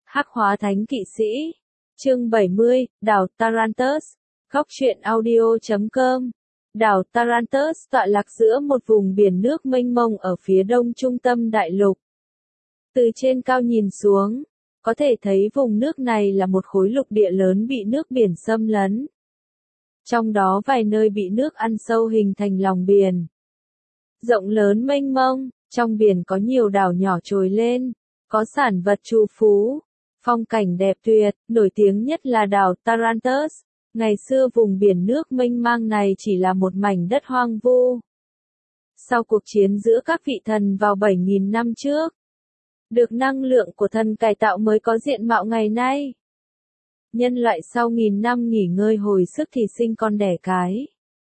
Hắc hóa thánh kỵ sĩ. Chương 70, đảo Tarantus. Góc truyện audio.com. Đảo Tarantus tọa lạc giữa một vùng biển nước mênh mông ở phía đông trung tâm đại lục. Từ trên cao nhìn xuống, có thể thấy vùng nước này là một khối lục địa lớn bị nước biển xâm lấn. Trong đó vài nơi bị nước ăn sâu hình thành lòng biển. Rộng lớn mênh mông, trong biển có nhiều đảo nhỏ trồi lên, có sản vật trù phú, phong cảnh đẹp tuyệt, nổi tiếng nhất là đảo Tarantus. Ngày xưa vùng biển nước mênh mang này chỉ là một mảnh đất hoang vu. Sau cuộc chiến giữa các vị thần vào 7.000 năm trước, được năng lượng của thần cải tạo mới có diện mạo ngày nay. Nhân loại sau 1000 năm nghỉ ngơi hồi sức thì sinh con đẻ cái.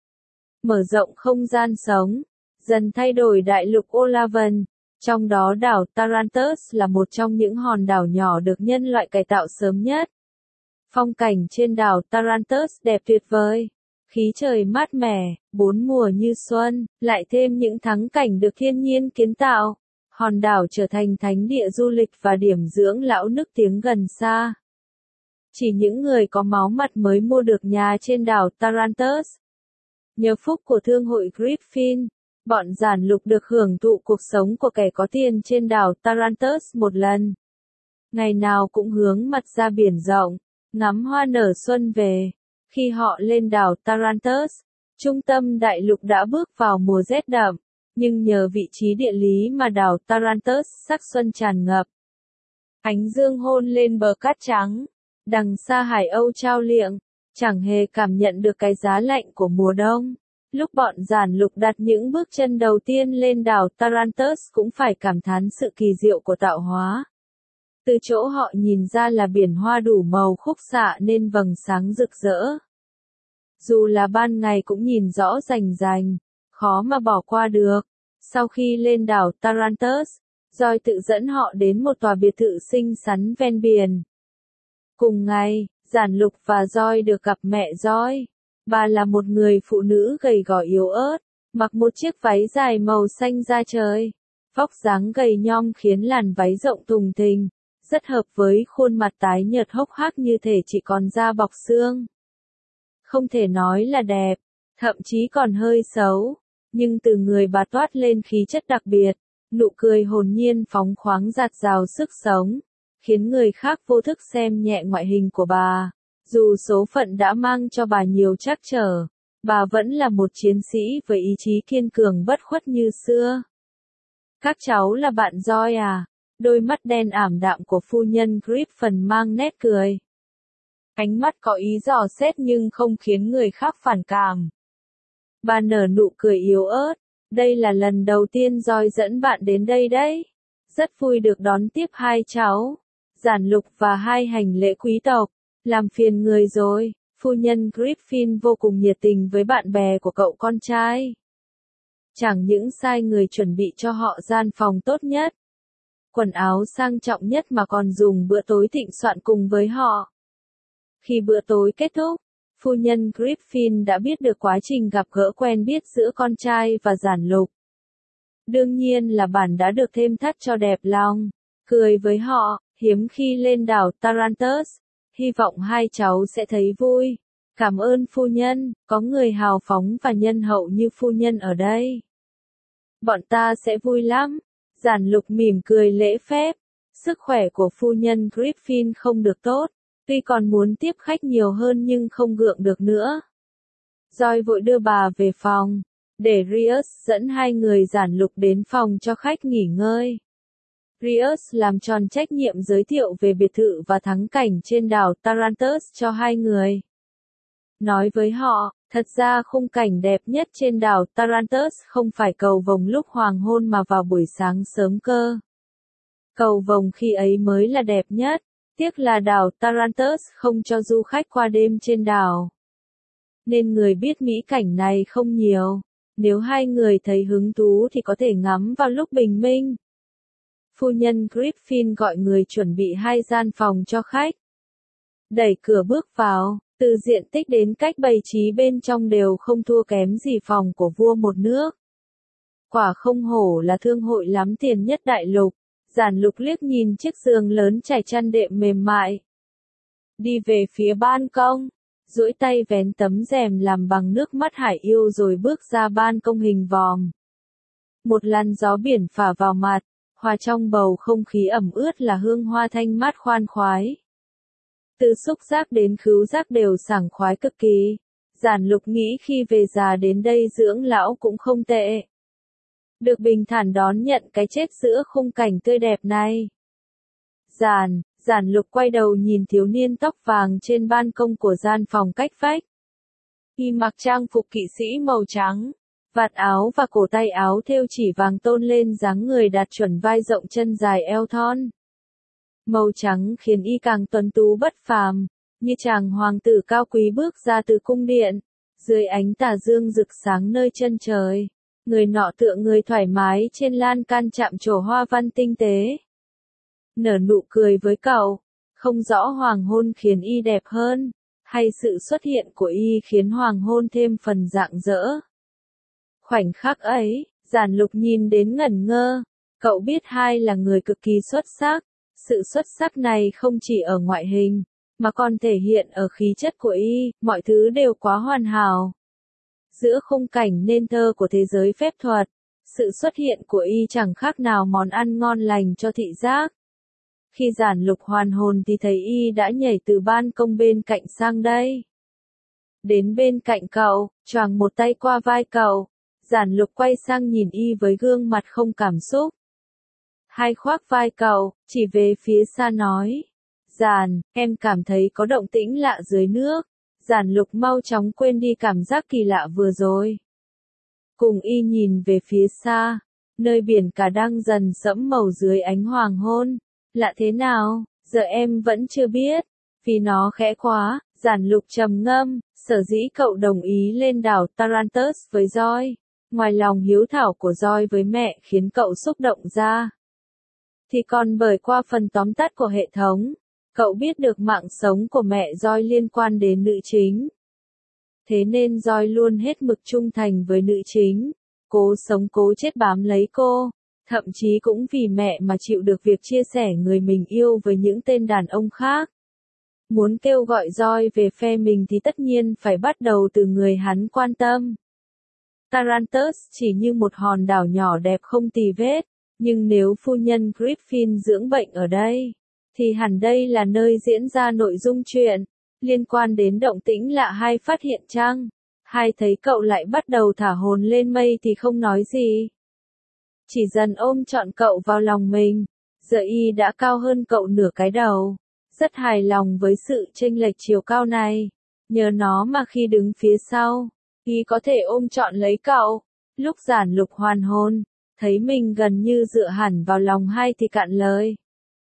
Mở rộng không gian sống, dần thay đổi đại lục Olavan, trong đó đảo Tarantus là một trong những hòn đảo nhỏ được nhân loại cải tạo sớm nhất. Phong cảnh trên đảo Tarantus đẹp tuyệt vời, khí trời mát mẻ, bốn mùa như xuân, lại thêm những thắng cảnh được thiên nhiên kiến tạo. Hòn đảo trở thành thánh địa du lịch và điểm dưỡng lão nức tiếng gần xa. Chỉ những người có máu mặt mới mua được nhà trên đảo Tarantus. Nhờ phúc của thương hội Griffin, bọn giản lục được hưởng thụ cuộc sống của kẻ có tiền trên đảo Tarantus một lần. Ngày nào cũng hướng mặt ra biển rộng, ngắm hoa nở xuân về. Khi họ lên đảo Tarantus, trung tâm đại lục đã bước vào mùa rét đậm, nhưng nhờ vị trí địa lý mà đảo Tarantus sắc xuân tràn ngập. Ánh dương hôn lên bờ cát trắng, đằng xa Hải Âu trao liệng, chẳng hề cảm nhận được cái giá lạnh của mùa đông. Lúc bọn giản lục đặt những bước chân đầu tiên lên đảo Tarantus cũng phải cảm thán sự kỳ diệu của tạo hóa. Từ chỗ họ nhìn ra là biển hoa đủ màu khúc xạ nên vầng sáng rực rỡ. Dù là ban ngày cũng nhìn rõ rành rành, khó mà bỏ qua được. Sau khi lên đảo Tarantus, Joy tự dẫn họ đến một tòa biệt thự xinh xắn ven biển. Cùng ngày, giản lục và Joy được gặp mẹ Joy. Bà là một người phụ nữ gầy gò yếu ớt, mặc một chiếc váy dài màu xanh da trời. Vóc dáng gầy nhom khiến làn váy rộng thùng thình, rất hợp với khuôn mặt tái nhợt hốc hác như thể chỉ còn da bọc xương. Không thể nói là đẹp, thậm chí còn hơi xấu, nhưng từ người bà toát lên khí chất đặc biệt, nụ cười hồn nhiên phóng khoáng dạt dào sức sống, khiến người khác vô thức xem nhẹ ngoại hình của bà. Dù số phận đã mang cho bà nhiều trắc trở, bà vẫn là một chiến sĩ với ý chí kiên cường bất khuất như xưa. Các cháu là bạn Joy à? Đôi mắt đen ảm đạm của phu nhân Griffin mang nét cười. Ánh mắt có ý dò xét nhưng không khiến người khác phản cảm. Bà nở nụ cười yếu ớt. Đây là lần đầu tiên Joy dẫn bạn đến đây đấy. Rất vui được đón tiếp hai cháu, giản lục và hai hành lễ quý tộc. Làm phiền người rồi, phu nhân Griffin vô cùng nhiệt tình với bạn bè của cậu con trai. Chẳng những sai người chuẩn bị cho họ gian phòng tốt nhất, quần áo sang trọng nhất mà còn dùng bữa tối thịnh soạn cùng với họ. Khi bữa tối kết thúc, phu nhân Griffin đã biết được quá trình gặp gỡ quen biết giữa con trai và giản lục. Đương nhiên là bản đã được thêm thắt cho đẹp lòng, cười với họ, hiếm khi lên đảo Tarantus. Hy vọng hai cháu sẽ thấy vui. Cảm ơn phu nhân, có người hào phóng và nhân hậu như phu nhân ở đây. Bọn ta sẽ vui lắm. Giản lục mỉm cười lễ phép. Sức khỏe của phu nhân Griffin không được tốt, tuy còn muốn tiếp khách nhiều hơn nhưng không gượng được nữa. Joy vội đưa bà về phòng, để Rius dẫn hai người giản lục đến phòng cho khách nghỉ ngơi. Rius làm tròn trách nhiệm giới thiệu về biệt thự và thắng cảnh trên đảo Tarantus cho hai người. Nói với họ, thật ra khung cảnh đẹp nhất trên đảo Tarantus không phải cầu vồng lúc hoàng hôn mà vào buổi sáng sớm cơ. Cầu vồng khi ấy mới là đẹp nhất, tiếc là đảo Tarantus không cho du khách qua đêm trên đảo. Nên người biết mỹ cảnh này không nhiều, nếu hai người thấy hứng thú thì có thể ngắm vào lúc bình minh. Phu nhân Griffin gọi người chuẩn bị hai gian phòng cho khách. Đẩy cửa bước vào, từ diện tích đến cách bày trí bên trong đều không thua kém gì phòng của vua một nước. Quả không hổ là thương hội lắm tiền nhất đại lục, Giản Lục liếc nhìn chiếc giường lớn trải chăn đệm mềm mại. Đi về phía ban công, duỗi tay vén tấm rèm làm bằng nước mắt hải yêu rồi bước ra ban công hình vòm. Một làn gió biển phả vào mặt, hòa trong bầu không khí ẩm ướt là hương hoa thanh mát khoan khoái. Từ xúc giác đến khứu giác đều sảng khoái cực kỳ. Giản Lục nghĩ khi về già đến đây dưỡng lão cũng không tệ. Được bình thản đón nhận cái chết giữa khung cảnh tươi đẹp này. Giản Lục quay đầu nhìn thiếu niên tóc vàng trên ban công của gian phòng cách vách. Y mặc trang phục kỵ sĩ màu trắng, vạt áo và cổ tay áo thêu chỉ vàng tôn lên dáng người đạt chuẩn vai rộng chân dài eo thon. Màu trắng khiến y càng tuấn tú bất phàm, như chàng hoàng tử cao quý bước ra từ cung điện, dưới ánh tà dương rực sáng nơi chân trời. Người nọ tựa người thoải mái trên lan can chạm trổ hoa văn tinh tế. Nở nụ cười với cậu, không rõ hoàng hôn khiến y đẹp hơn, hay sự xuất hiện của y khiến hoàng hôn thêm phần rạng rỡ. Khoảnh khắc ấy, Giản Lục nhìn đến ngẩn ngơ, cậu biết hai là người cực kỳ xuất sắc, sự xuất sắc này không chỉ ở ngoại hình, mà còn thể hiện ở khí chất của y, mọi thứ đều quá hoàn hảo. Giữa khung cảnh nên thơ của thế giới phép thuật, sự xuất hiện của y chẳng khác nào món ăn ngon lành cho thị giác. Khi Giản Lục hoàn hồn thì thấy y đã nhảy từ ban công bên cạnh sang đây. Đến bên cạnh cậu, choàng một tay qua vai cậu, Giản Lục quay sang nhìn y với gương mặt không cảm xúc. Hai khoác vai cậu, chỉ về phía xa nói. Em cảm thấy có động tĩnh lạ dưới nước. Giản Lục mau chóng quên đi cảm giác kỳ lạ vừa rồi. Cùng y nhìn về phía xa, nơi biển cả đang dần sẫm màu dưới ánh hoàng hôn. Lạ thế nào, giờ em vẫn chưa biết. Vì nó khẽ quá, Giản Lục trầm ngâm, sở dĩ cậu đồng ý lên đảo Tarantus với Joy. Ngoài lòng hiếu thảo của Joy với mẹ khiến cậu xúc động ra. Thì còn bởi qua phần tóm tắt của hệ thống, cậu biết được mạng sống của mẹ Joy liên quan đến nữ chính. Thế nên Joy luôn hết mực trung thành với nữ chính, cố sống cố chết bám lấy cô, thậm chí cũng vì mẹ mà chịu được việc chia sẻ người mình yêu với những tên đàn ông khác. Muốn kêu gọi Joy về phe mình thì tất nhiên phải bắt đầu từ người hắn quan tâm. Tarantus chỉ như một hòn đảo nhỏ đẹp không tì vết, nhưng nếu phu nhân Griffin dưỡng bệnh ở đây, thì hẳn đây là nơi diễn ra nội dung chuyện, liên quan đến động tĩnh lạ hay phát hiện chăng? Hai thấy cậu lại bắt đầu thả hồn lên mây thì không nói gì. Chỉ dần ôm trọn cậu vào lòng mình, giờ y đã cao hơn cậu nửa cái đầu. Rất hài lòng với sự chênh lệch chiều cao này, nhờ nó mà khi đứng phía sau, y có thể ôm trọn lấy cậu. Lúc Giản Lục hoàn hồn, thấy mình gần như dựa hẳn vào lòng hai thì cạn lời.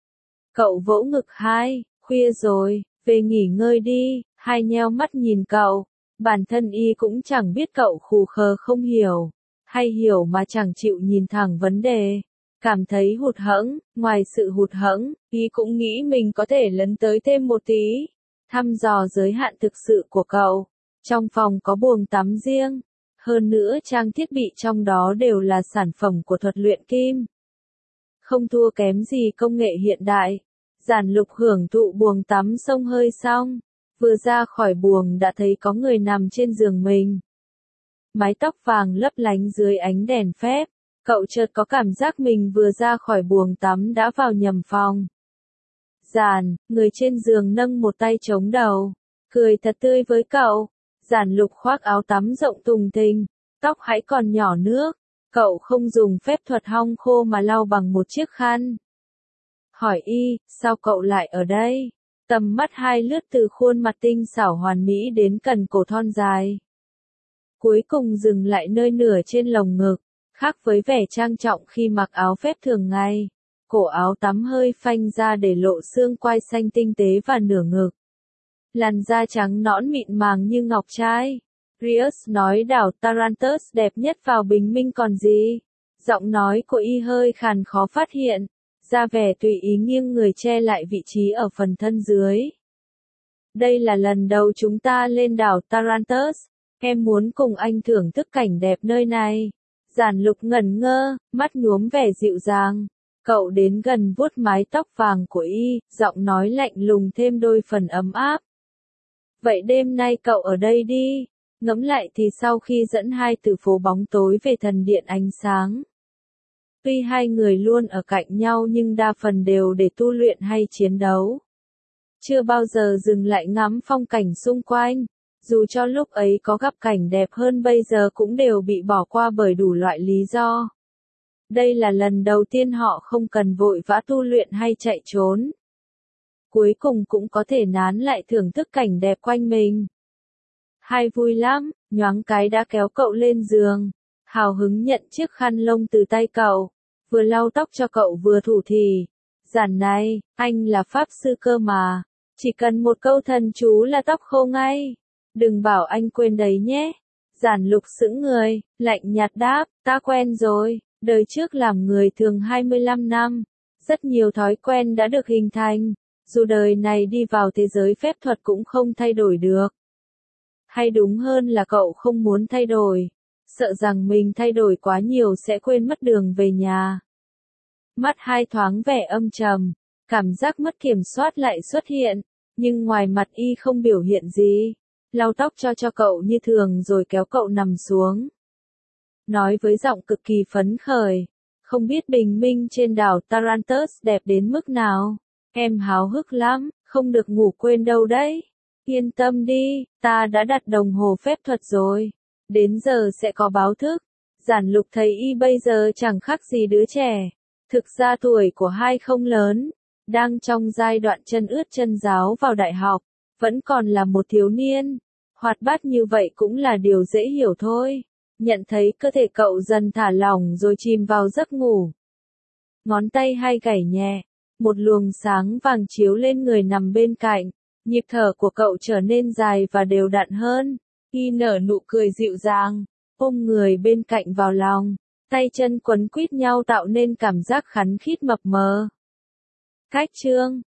Cậu vỗ ngực hai, khuya rồi, về nghỉ ngơi đi, hai nheo mắt nhìn cậu, bản thân y cũng chẳng biết cậu khù khờ không hiểu, hay hiểu mà chẳng chịu nhìn thẳng vấn đề. Cảm thấy hụt hẫng, ngoài sự hụt hẫng, y cũng nghĩ mình có thể lấn tới thêm một tí, thăm dò giới hạn thực sự của cậu. Trong phòng có buồng tắm riêng, hơn nữa trang thiết bị trong đó đều là sản phẩm của thuật luyện kim. Không thua kém gì công nghệ hiện đại. Giản Lục hưởng thụ buồng tắm xông hơi xong, vừa ra khỏi buồng đã thấy có người nằm trên giường mình. Mái tóc vàng lấp lánh dưới ánh đèn phép, cậu chợt có cảm giác mình vừa ra khỏi buồng tắm đã vào nhầm phòng. Người trên giường nâng một tay chống đầu, cười thật tươi với cậu. Giản Lục khoác áo tắm rộng tùng thình, tóc hãy còn nhỏ nước, cậu không dùng phép thuật hong khô mà lau bằng một chiếc khăn. Hỏi y, sao cậu lại ở đây? Tầm mắt hai lướt từ khuôn mặt tinh xảo hoàn mỹ đến cần cổ thon dài. Cuối cùng dừng lại nơi nửa trên lồng ngực, khác với vẻ trang trọng khi mặc áo phép thường ngày. Cổ áo tắm hơi phanh ra để lộ xương quai xanh tinh tế và nửa ngực. Làn da trắng nõn mịn màng như ngọc trai. Rius nói đảo Tarantus đẹp nhất vào bình minh còn gì. Giọng nói của y hơi khàn khó phát hiện, ra vẻ tùy ý nghiêng người che lại vị trí ở phần thân dưới. Đây là lần đầu chúng ta lên đảo Tarantus, em muốn cùng anh thưởng thức cảnh đẹp nơi này. Giản Lục ngẩn ngơ, mắt nhuốm vẻ dịu dàng. Cậu đến gần vuốt mái tóc vàng của y, giọng nói lạnh lùng thêm đôi phần ấm áp. Vậy đêm nay cậu ở đây đi. Ngẫm lại thì sau khi dẫn hai từ phố bóng tối về thần điện ánh sáng. Tuy hai người luôn ở cạnh nhau nhưng đa phần đều để tu luyện hay chiến đấu. Chưa bao giờ dừng lại ngắm phong cảnh xung quanh. Dù cho lúc ấy có gặp cảnh đẹp hơn bây giờ cũng đều bị bỏ qua bởi đủ loại lý do. Đây là lần đầu tiên họ không cần vội vã tu luyện hay chạy trốn. Cuối cùng cũng có thể nán lại thưởng thức cảnh đẹp quanh mình. Hai vui lắm, nhoáng cái đã kéo cậu lên giường. Hào hứng nhận chiếc khăn lông từ tay cậu. Vừa lau tóc cho cậu vừa thủ thỉ. Giản này, anh là pháp sư cơ mà. Chỉ cần một câu thần chú là tóc khô ngay. Đừng bảo anh quên đấy nhé. Giản Lục sững người, lạnh nhạt đáp, ta quen rồi. Đời trước làm người thường 25 năm. Rất nhiều thói quen đã được hình thành. Dù đời này đi vào thế giới phép thuật cũng không thay đổi được. Hay đúng hơn là cậu không muốn thay đổi. Sợ rằng mình thay đổi quá nhiều sẽ quên mất đường về nhà. Mắt hai thoáng vẻ âm trầm. Cảm giác mất kiểm soát lại xuất hiện. Nhưng ngoài mặt y không biểu hiện gì. Lau tóc cho cậu như thường rồi kéo cậu nằm xuống. Nói với giọng cực kỳ phấn khởi. Không biết bình minh trên đảo Tarantus đẹp đến mức nào. Em háo hức lắm, không được ngủ quên đâu đấy. Yên tâm đi, ta đã đặt đồng hồ phép thuật rồi. Đến giờ sẽ có báo thức. Giản Lục thấy y bây giờ chẳng khác gì đứa trẻ. Thực ra tuổi của hai không lớn. Đang trong giai đoạn chân ướt chân ráo vào đại học. Vẫn còn là một thiếu niên. Hoạt bát như vậy cũng là điều dễ hiểu thôi. Nhận thấy cơ thể cậu dần thả lỏng rồi chìm vào giấc ngủ. Ngón tay hai gảy nhẹ. Một luồng sáng vàng chiếu lên người nằm bên cạnh. Nhịp thở của cậu trở nên dài và đều đặn hơn. Y nở nụ cười dịu dàng. Ôm người bên cạnh vào lòng. Tay chân quấn quýt nhau tạo nên cảm giác khắn khít mập mờ. Cách chương